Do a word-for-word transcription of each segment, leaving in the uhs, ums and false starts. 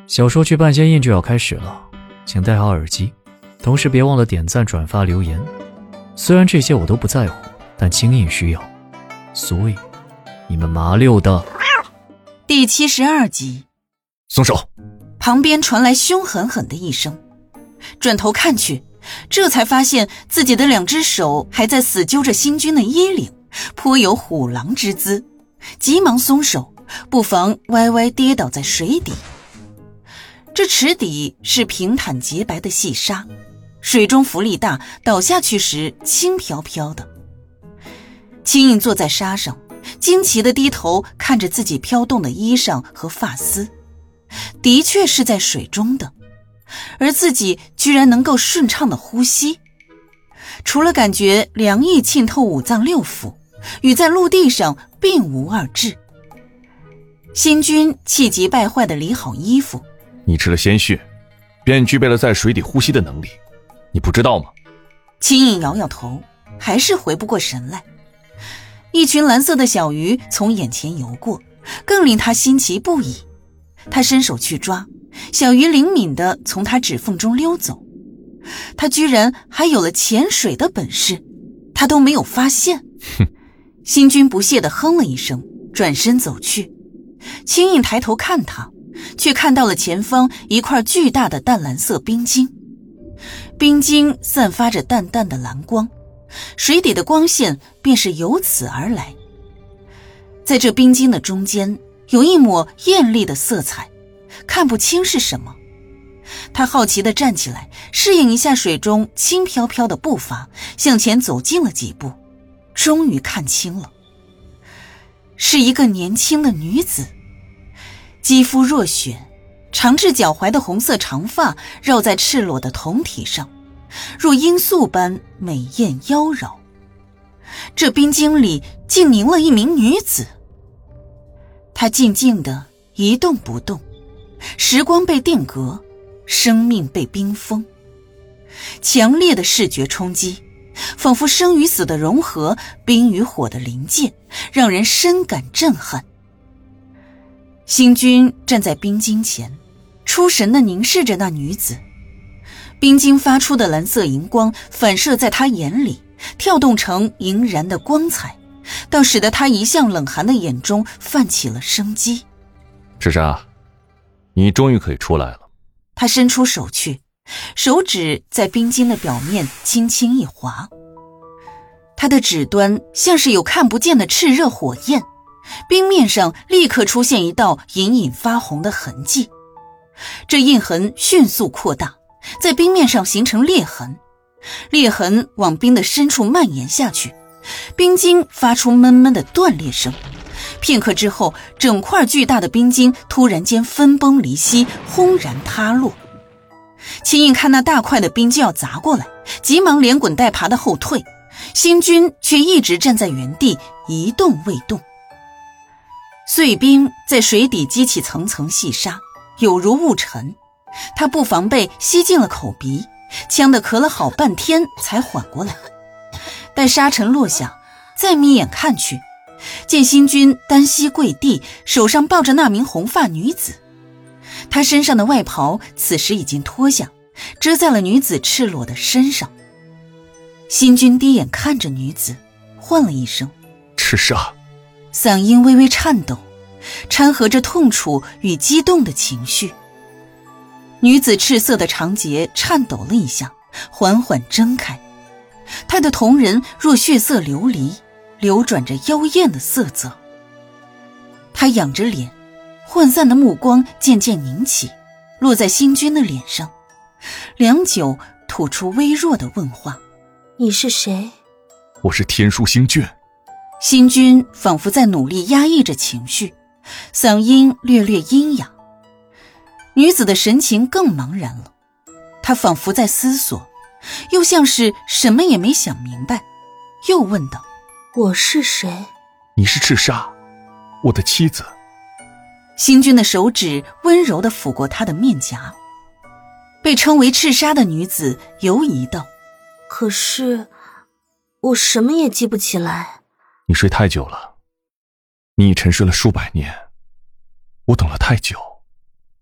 小说剧半仙印就要开始了，请戴好耳机，同时别忘了点赞、转发、留言。虽然这些我都不在乎，但清印需要，所以你们麻溜的。 第七十二集， 松手！ 旁边传来凶狠狠的一声，转头看去，这才发现自己的两只手还在死揪着星君的衣领，颇有虎狼之姿，急忙松手，不妨歪歪跌倒在水底。这池底是平坦洁白的细沙，水中浮力大，倒下去时轻飘飘的。青印坐在沙上，惊奇地低头看着自己飘动的衣裳和发丝，的确是在水中的，而自己居然能够顺畅地呼吸，除了感觉凉意浸透五脏六腑，与在陆地上并无二致。星君气急败坏地理好衣服， 你吃了鲜血，便具备了在水底呼吸的能力，你不知道吗？ 青印摇摇头，还是回不过神来。一群蓝色的小鱼从眼前游过，更令他新奇不已。他伸手去抓，小鱼灵敏地从他指缝中溜走。他居然还有了潜水的本事，他都没有发现。 哼！ 星君不屑地哼了一声，转身走去。青印抬头看他，却看到了前方一块巨大的淡蓝色冰晶。冰晶散发着淡淡的蓝光，水底的光线便是由此而来。在这冰晶的中间有一抹艳丽的色彩，看不清是什么。他好奇地站起来，适应一下水中轻飘飘的步伐，向前走近了几步，终于看清了，是一个年轻的女子，肌肤若雪，长至脚踝的红色长发绕在赤裸的胴体上，若罂粟般美艳妖娆。这冰晶里竟凝了一名女子，她静静地一动不动，时光被定格，生命被冰封。强烈的视觉冲击，仿佛生与死的融合，冰与火的临界，让人深感震撼。星君站在冰晶前，出神地凝视着那女子。冰晶发出的蓝色荧光反射在他眼里，跳动成莹然的光彩，倒使得他一向冷寒的眼中泛起了生机。 赤莎，你终于可以出来了。 他伸出手去，手指在冰晶的表面轻轻一划，他的指端像是有看不见的炽热火焰，冰面上立刻出现一道隐隐发红的痕迹。这印痕迅速扩大，在冰面上形成裂痕，裂痕往冰的深处蔓延下去，冰晶发出闷闷的断裂声。片刻之后，整块巨大的冰晶突然间分崩离析，轰然塌落。秦印看那大块的冰就要砸过来，急忙连滚带爬的后退，星君却一直站在原地一动未动。碎冰在水底激起层层细沙，有如雾尘，他不防备吸进了口鼻，呛得咳了好半天才缓过来。待沙尘落下，再眯眼看去，见星君单膝跪地，手上抱着那名红发女子。他身上的外袍此时已经脱下，遮在了女子赤裸的身上。星君低眼看着女子，唤了一声赤莎， 嗓音微微颤抖，掺和着痛楚与激动的情绪。女子赤色的长睫颤抖了一下，缓缓睁开，她的瞳仁若血色琉璃，流转着妖艳的色泽。她仰着脸，涣散的目光渐渐凝起，落在星君的脸上，良久吐出微弱的问话： 你是谁？ 我是天书星君。 星君仿佛在努力压抑着情绪，嗓音略略阴哑。女子的神情更茫然了，她仿佛在思索，又像是什么也没想明白，又问道： 我是谁？ 你是赤莎，我的妻子。 星君的手指温柔地抚过她的面颊。被称为赤莎的女子犹疑道： 可是我什么也记不起来。 你睡太久了，你已沉睡了数百年，我等了太久。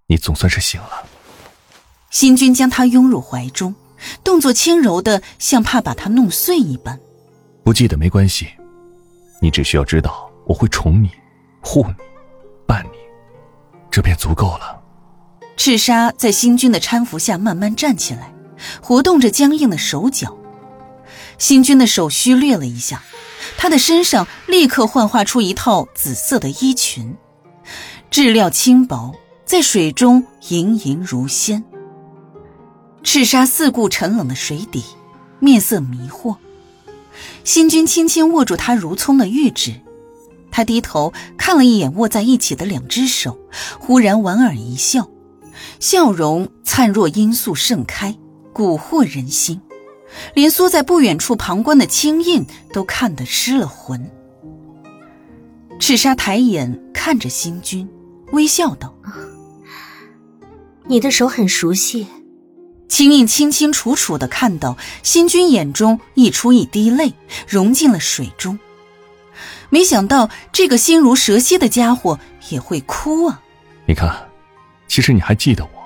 你总算是醒了。 新君将他拥入怀中，动作轻柔的像怕把他弄碎一般。 不记得没关系，你只需要知道我会宠你、护你、伴你，这便足够了。 赤莎在新君的搀扶下慢慢站起来，活动着僵硬的手脚。新君的手虚掠了一下，他的身上立刻幻化出一套紫色的衣裙，质料轻薄，在水中盈盈如仙。赤莎四顾沉冷的水底，面色迷惑。新君轻轻握住他如葱的玉指，他低头看了一眼握在一起的两只手，忽然莞尔一笑，笑容灿若罂粟盛开，蛊惑人心，连缩在不远处旁观的青印都看得失了魂。赤莎抬眼看着新君，微笑道： 你的手很熟悉。 青印清清楚楚地看到新君眼中溢出一滴泪，融进了水中。没想到这个心如蛇蝎的家伙也会哭啊！ 你看，其实你还记得我。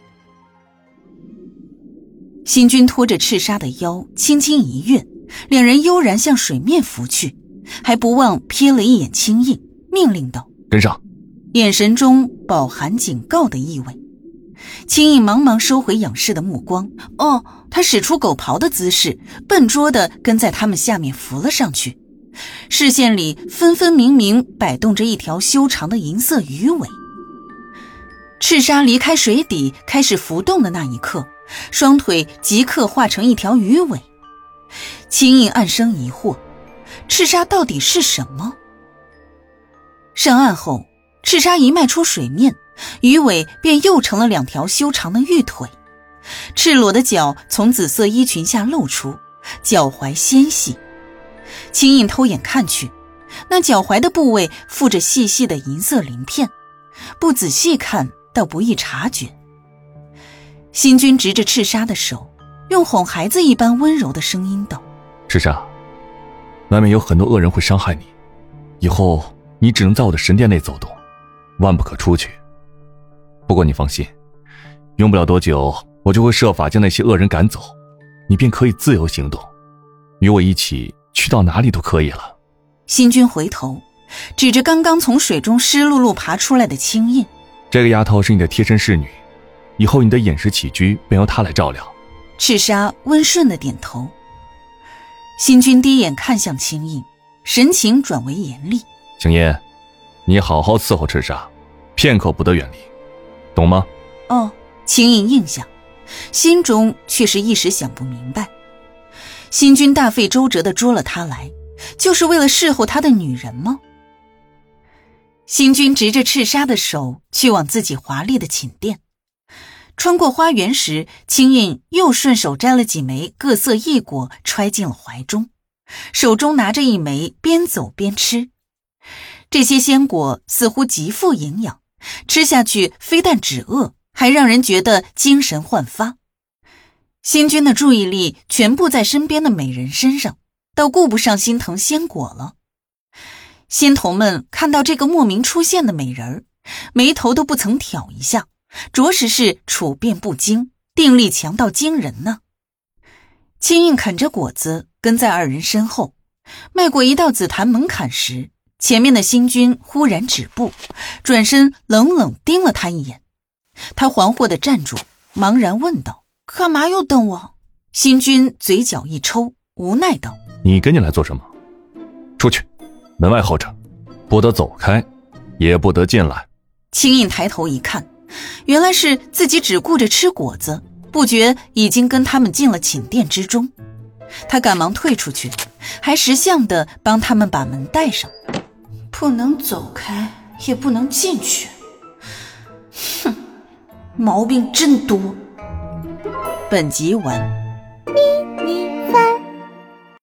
新君拖着赤莎的腰轻轻一跃，两人悠然向水面浮去，还不忘瞥了一眼青印，命令道： 跟上。 眼神中饱含警告的意味。青印忙忙收回仰视的目光，哦，他使出狗刨的姿势，笨拙地跟在他们下面浮了上去。视线里分分明明摆动着一条修长的银色鱼尾。赤莎离开水底开始浮动的那一刻，双腿即刻化成一条鱼尾。青印暗生疑惑，赤莎到底是什么？上岸后，赤莎一迈出水面，鱼尾便又成了两条修长的玉腿，赤裸的脚从紫色衣裙下露出，脚踝纤细。青印偷眼看去，那脚踝的部位附着细细的银色鳞片，不仔细看倒不易察觉。新君执着赤莎的手，用哄孩子一般温柔的声音道： 赤莎，外面有很多恶人会伤害你，以后你只能在我的神殿内走动，万不可出去。不过你放心，用不了多久，我就会设法将那些恶人赶走，你便可以自由行动，与我一起去到哪里都可以了。 新君回头指着刚刚从水中湿漉漉爬出来的青印： 这个丫头是你的贴身侍女，以后你的饮食起居便由她来照料。 赤莎温顺地点头。新君低眼看向青印，神情转为严厉： 青印，你好好伺候赤莎，片刻不得远离，懂吗？ 哦，青印应下，心中却是一时想不明白。新君大费周折地捉了他来，就是为了侍候他的女人吗？新君执着赤莎的手去往自己华丽的寝殿，穿过花园时，青印又顺手摘了几枚各色异果揣进了怀中，手中拿着一枚边走边吃。这些鲜果似乎极富营养，吃下去非但止饿，还让人觉得精神焕发。新君的注意力全部在身边的美人身上，倒顾不上心疼鲜果了。仙童们看到这个莫名出现的美人，眉头都不曾挑一下，着实是处变不惊，定力强到惊人呢。青印啃着果子跟在二人身后，迈过一道紫檀门槛时，前面的新君忽然止步，转身冷冷盯了他一眼。他惶惑地站住，茫然问道：干嘛又瞪我？新君嘴角一抽，无奈道： 你跟进来做什么？出去，门外候着，不得走开，也不得进来。 青印抬头一看，原来是自己只顾着吃果子，不觉已经跟他们进了寝殿之中。他赶忙退出去，还识相地帮他们把门带上。不能走开，也不能进去，哼，毛病真多。本集完。